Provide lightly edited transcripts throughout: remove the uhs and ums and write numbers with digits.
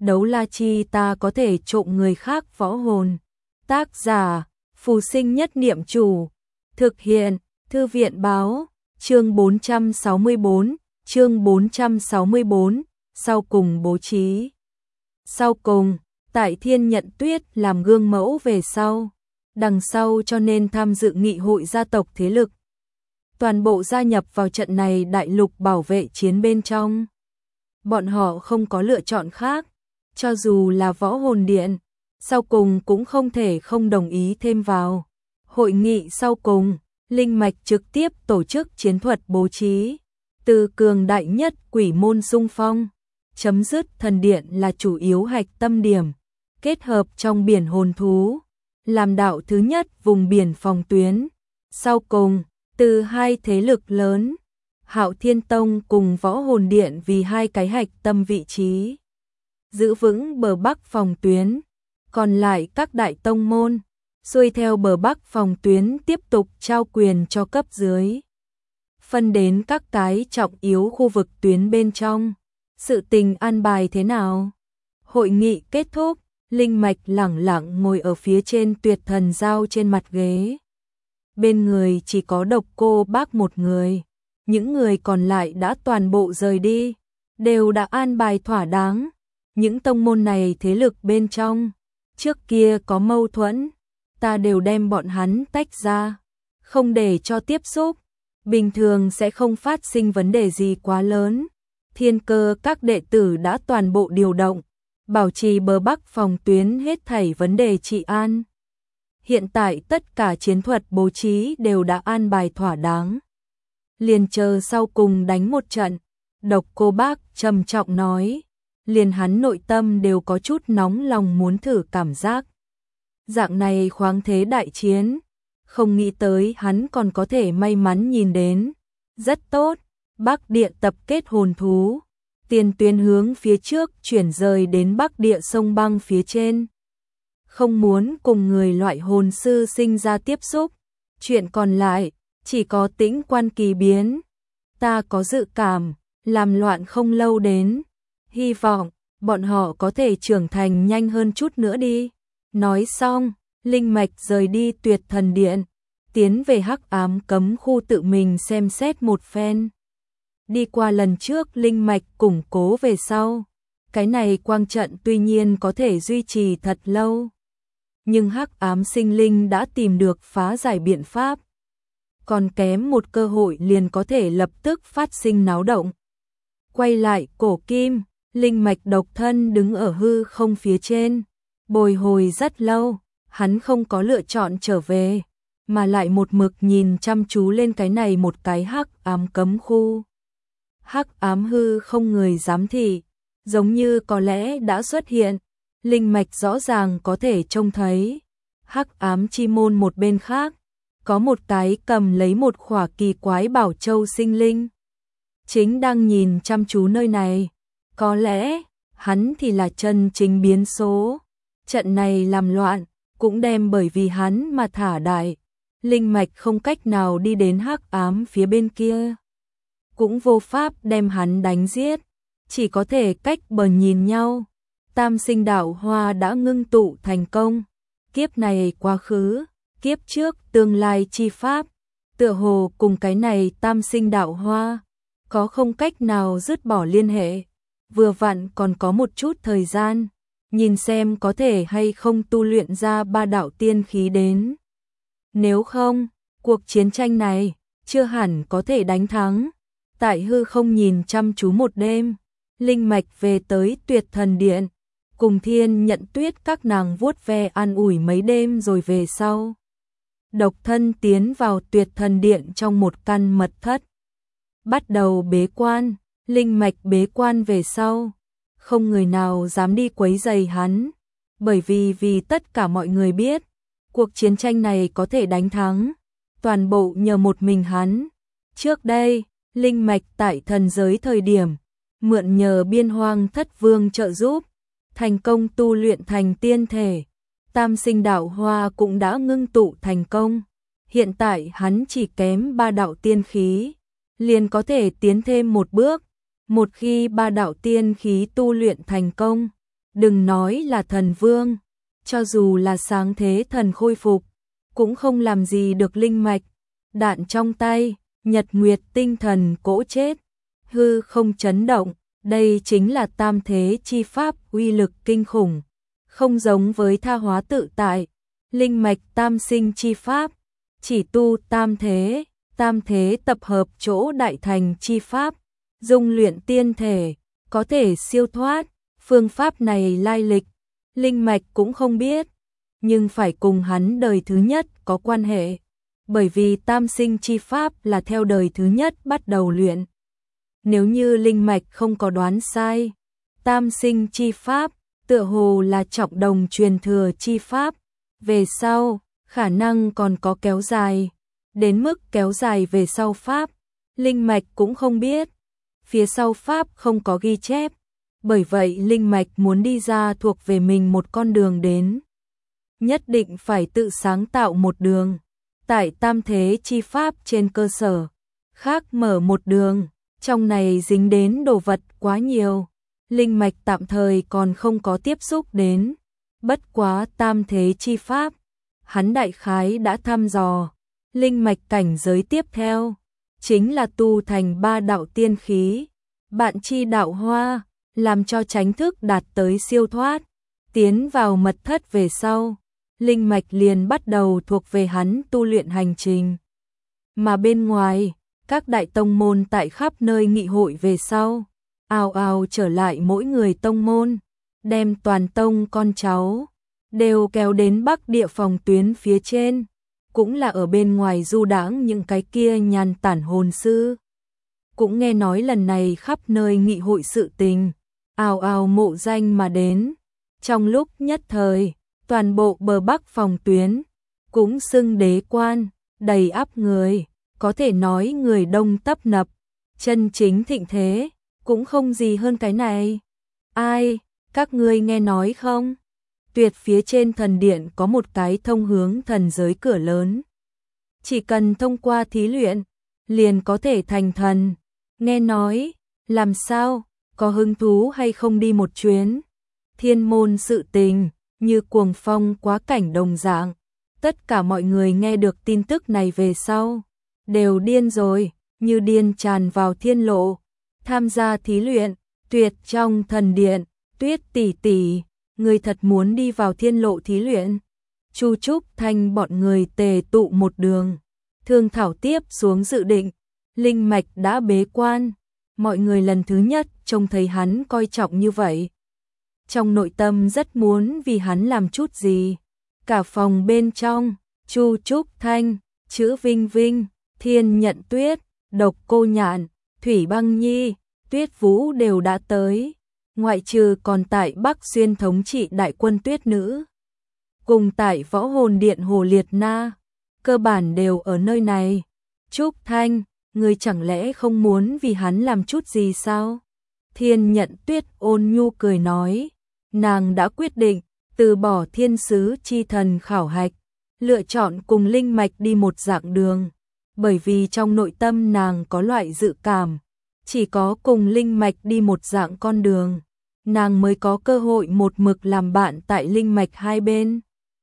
đấu la chi ta có thể trộm người khác võ hồn. Tác giả, Phù Sinh Nhất Niệm Chủ. Thực hiện, Thư viện báo, chương 464, sau cùng bố trí. Sau cùng, tại Thiên Nhận Tuyết làm gương mẫu về sau, đằng sau cho nên tham dự nghị hội gia tộc thế lực. Toàn bộ gia nhập vào trận này đại lục bảo vệ chiến bên trong. Bọn họ không có lựa chọn khác, cho dù là võ hồn điện, sau cùng cũng không thể không đồng ý thêm vào. Hội nghị sau cùng, Linh Mạch trực tiếp tổ chức chiến thuật bố trí, từ cường đại nhất quỷ môn xung phong, chấm dứt thần điện là chủ yếu hạch tâm điểm, kết hợp trong biển hồn thú, làm đạo thứ nhất vùng biển phòng tuyến. Sau cùng, từ hai thế lực lớn, Hạo Thiên Tông cùng Võ Hồn Điện vì hai cái hạch tâm vị trí, giữ vững bờ Bắc phòng tuyến, còn lại các đại tông môn xuôi theo bờ Bắc phòng tuyến tiếp tục trao quyền cho cấp dưới, phân đến các cái trọng yếu khu vực tuyến bên trong. Sự tình an bài thế nào? Hội nghị kết thúc, Linh Mạch lẳng lặng ngồi ở phía trên Tuyệt Thần Giao trên mặt ghế. Bên người chỉ có Độc Cô Bác một người, những người còn lại đã toàn bộ rời đi, đều đã an bài thỏa đáng. Những tông môn này thế lực bên trong, trước kia có mâu thuẫn, ta đều đem bọn hắn tách ra, không để cho tiếp xúc, bình thường sẽ không phát sinh vấn đề gì quá lớn. Thiên Cơ các đệ tử đã toàn bộ điều động, bảo trì bờ Bắc phòng tuyến hết thảy vấn đề trị an. Hiện tại tất cả chiến thuật bố trí đều đã an bài thỏa đáng. Liền chờ sau cùng đánh một trận, Độc Cô Bác trầm trọng nói, liền hắn nội tâm đều có chút nóng lòng muốn thử cảm giác. Dạng này khoáng thế đại chiến, không nghĩ tới hắn còn có thể may mắn nhìn đến. Rất tốt, Bắc Địa tập kết hồn thú, tiền tuyến hướng phía trước chuyển rời đến Bắc Địa sông băng phía trên. Không muốn cùng người loại hồn sư sinh ra tiếp xúc, chuyện còn lại chỉ có Tĩnh Quan kỳ biến. Ta có dự cảm, làm loạn không lâu đến, hy vọng bọn họ có thể trưởng thành nhanh hơn chút nữa đi. Nói xong, Linh Mạch rời đi Tuyệt Thần Điện, tiến về Hắc Ám Cấm khu tự mình xem xét một phen. Đi qua lần trước Linh Mạch củng cố về sau, cái này quang trận tuy nhiên có thể duy trì thật lâu, nhưng Hắc Ám Sinh Linh đã tìm được phá giải biện pháp, còn kém một cơ hội liền có thể lập tức phát sinh náo động. Quay lại Cổ Kim, Linh Mạch độc thân đứng ở hư không phía trên, bồi hồi rất lâu, hắn không có lựa chọn trở về, mà lại một mực nhìn chăm chú lên cái này một cái Hắc Ám Cấm khu. Hắc ám hư không người giám thị, giống như có lẽ đã xuất hiện, Linh Mạch rõ ràng có thể trông thấy. Hắc ám chi môn một bên khác, có một cái cầm lấy một khỏa kỳ quái bảo châu sinh linh, chính đang nhìn chăm chú nơi này. Có lẽ, hắn thì là chân chính biến số. Trận này làm loạn, cũng đem bởi vì hắn mà thả đại. Linh Mạch không cách nào đi đến hắc ám phía bên kia, cũng vô pháp đem hắn đánh giết, chỉ có thể cách bờ nhìn nhau. Tam sinh đạo hoa đã ngưng tụ thành công, kiếp này quá khứ, kiếp trước tương lai chi pháp, tựa hồ cùng cái này tam sinh đạo hoa có không cách nào dứt bỏ liên hệ. Vừa vặn còn có một chút thời gian, nhìn xem có thể hay không tu luyện ra ba đạo tiên khí đến. Nếu không, cuộc chiến tranh này chưa hẳn có thể đánh thắng. Tại hư không nhìn chăm chú một đêm, Linh Mạch về tới Tuyệt Thần Điện, cùng Thiên Nhận Tuyết các nàng vuốt ve an ủi mấy đêm rồi về sau. Độc thân tiến vào Tuyệt Thần Điện trong một căn mật thất, bắt đầu bế quan. Linh Mạch bế quan về sau, không người nào dám đi quấy rầy hắn, bởi vì tất cả mọi người biết, cuộc chiến tranh này có thể đánh thắng, toàn bộ nhờ một mình hắn. Trước đây, Linh Mạch tại thần giới thời điểm, mượn nhờ Biên Hoang Thất Vương trợ giúp, thành công tu luyện thành tiên thể, tam sinh đạo hoa cũng đã ngưng tụ thành công. Hiện tại hắn chỉ kém ba đạo tiên khí, liền có thể tiến thêm một bước. Một khi ba đạo tiên khí tu luyện thành công, Đừng nói là thần vương, cho dù là sáng thế thần khôi phục, cũng không làm gì được linh mạch. Đạn trong tay, nhật nguyệt tinh thần cỗ chết, hư không chấn động, đây chính là tam thế chi pháp uy lực kinh khủng, không giống với tha hóa tự tại, linh mạch tam sinh chi pháp, chỉ tu tam thế tập hợp chỗ đại thành chi pháp, dung luyện tiên thể, có thể siêu thoát. Phương pháp này lai lịch, linh mạch cũng không biết, nhưng phải cùng hắn đời thứ nhất có quan hệ, bởi vì tam sinh chi pháp là theo đời thứ nhất bắt đầu luyện. Nếu như linh mạch không có đoán sai, tam sinh chi pháp tựa hồ là trọng đồng truyền thừa chi pháp, về sau khả năng còn có kéo dài, đến mức kéo dài về sau pháp, linh mạch cũng không biết, phía sau pháp không có ghi chép. Bởi vậy linh mạch muốn đi ra thuộc về mình một con đường đến, nhất định phải tự sáng tạo một đường, tại tam thế chi pháp trên cơ sở khác mở một đường, trong này dính đến đồ vật quá nhiều, linh mạch tạm thời còn không có tiếp xúc đến, bất quá tam thế chi pháp, hắn đại khái đã thăm dò, linh mạch cảnh giới tiếp theo, chính là tu thành ba đạo tiên khí, bạn chi đạo hoa, làm cho chánh thức đạt tới siêu thoát, tiến vào mật thất về sau, linh mạch liền bắt đầu thuộc về hắn tu luyện hành trình. Mà bên ngoài, các đại tông môn tại khắp nơi nghị hội về sau, ào ào trở lại mỗi người tông môn, đem toàn tông con cháu, đều kéo đến Bắc Địa phòng tuyến phía trên, cũng là ở bên ngoài du đãng những cái kia nhàn tản hồn sư. Cũng nghe nói lần này khắp nơi nghị hội sự tình, ào ào mộ danh mà đến, trong lúc nhất thời, toàn bộ bờ Bắc phòng tuyến, cũng xưng đế quan, đầy ắp người, có thể nói người đông tấp nập, chân chính thịnh thế, cũng không gì hơn cái này. Ai, các ngươi nghe nói không? Tuyệt phía trên thần điện có một cái thông hướng thần giới cửa lớn. Chỉ cần thông qua thí luyện, liền có thể thành thần. Nghe nói, làm sao, có hứng thú hay không đi một chuyến? Thiên môn sự tình, như cuồng phong quá cảnh đồng dạng. Tất cả mọi người nghe được tin tức này về sau, đều điên rồi, như điên tràn vào thiên lộ. Tham gia thí luyện, tuyệt trong thần điện, Tuyết tỷ tỷ, người thật muốn đi vào thiên lộ thí luyện. Chu Trúc Thanh bọn người tề tụ một đường, thương thảo tiếp xuống dự định, linh mạch đã bế quan, mọi người lần thứ nhất trông thấy hắn coi trọng như vậy. Trong nội tâm rất muốn vì hắn làm chút gì. Cả phòng bên trong, Chu Trúc Thanh, Chữ Vinh Vinh, Thiên Nhận Tuyết, Độc Cô Nhạn, Thủy Băng Nhi, Tuyết Vũ đều đã tới, ngoại trừ còn tại Bắc Xuyên thống trị đại quân Tuyết Nữ. Cùng tại Võ Hồn Điện Hồ Liệt Na, cơ bản đều ở nơi này. Trúc Thanh, người chẳng lẽ không muốn vì hắn làm chút gì sao? Thiên Nhận Tuyết ôn nhu cười nói, nàng đã quyết định, từ bỏ thiên sứ chi thần khảo hạch, lựa chọn cùng linh mạch đi một dạng đường, bởi vì trong nội tâm nàng có loại dự cảm, chỉ có cùng linh mạch đi một dạng con đường, nàng mới có cơ hội một mực làm bạn tại linh mạch hai bên.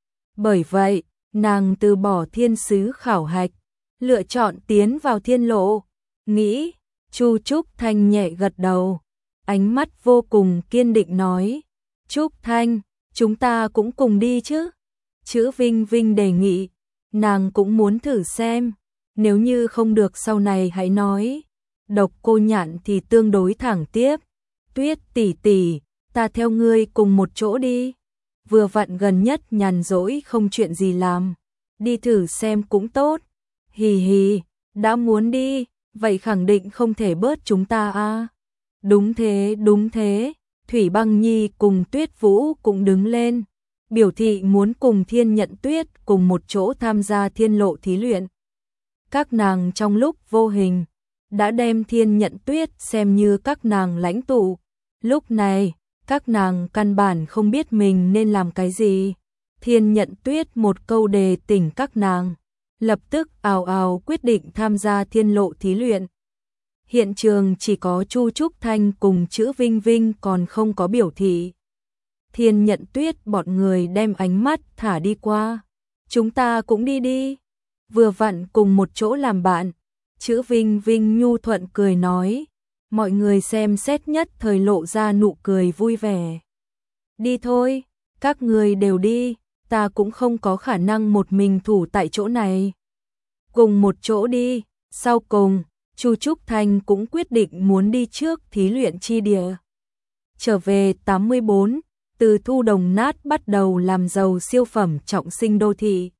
Bởi vậy, nàng từ bỏ thiên sứ khảo hạch, lựa chọn tiến vào thiên lộ, nghĩ, Chu Trúc Thanh nhẹ gật đầu, ánh mắt vô cùng kiên định nói, Trúc Thanh, chúng ta cũng cùng đi chứ. Chữ Vinh Vinh đề nghị, nàng cũng muốn thử xem, nếu như không được sau này hãy nói. Độc Cô Nhạn thì tương đối thẳng tiếp, Tuyết tỷ tỷ, ta theo ngươi cùng một chỗ đi. Vừa vặn gần nhất nhàn rỗi không chuyện gì làm, đi thử xem cũng tốt. Hì hì, đã muốn đi, vậy khẳng định không thể bớt chúng ta à. Đúng thế, đúng thế. Thủy Băng Nhi cùng Tuyết Vũ cũng đứng lên, biểu thị muốn cùng Thiên Nhận Tuyết cùng một chỗ tham gia thiên lộ thí luyện. Các nàng trong lúc vô hình đã đem Thiên Nhận Tuyết xem như các nàng lãnh tụ. Lúc này, các nàng căn bản không biết mình nên làm cái gì. Thiên Nhận Tuyết một câu đề tỉnh các nàng, lập tức ào ào quyết định tham gia thiên lộ thí luyện. Hiện trường chỉ có Chu Trúc Thanh cùng Chữ Vinh Vinh còn không có biểu thị. Thiên Nhận Tuyết bọn người đem ánh mắt thả đi qua. Chúng ta cũng đi đi. Vừa vặn cùng một chỗ làm bạn. Chữ Vinh Vinh nhu thuận cười nói. Mọi người xem xét nhất thời lộ ra nụ cười vui vẻ. Đi thôi, các người đều đi, ta cũng không có khả năng một mình thủ tại chỗ này. Cùng một chỗ đi, sau cùng, Chu Trúc Thanh cũng quyết định muốn đi trước thí luyện chi địa. Trở về 84, từ thu đồng nát bắt đầu làm giàu siêu phẩm trọng sinh đô thị.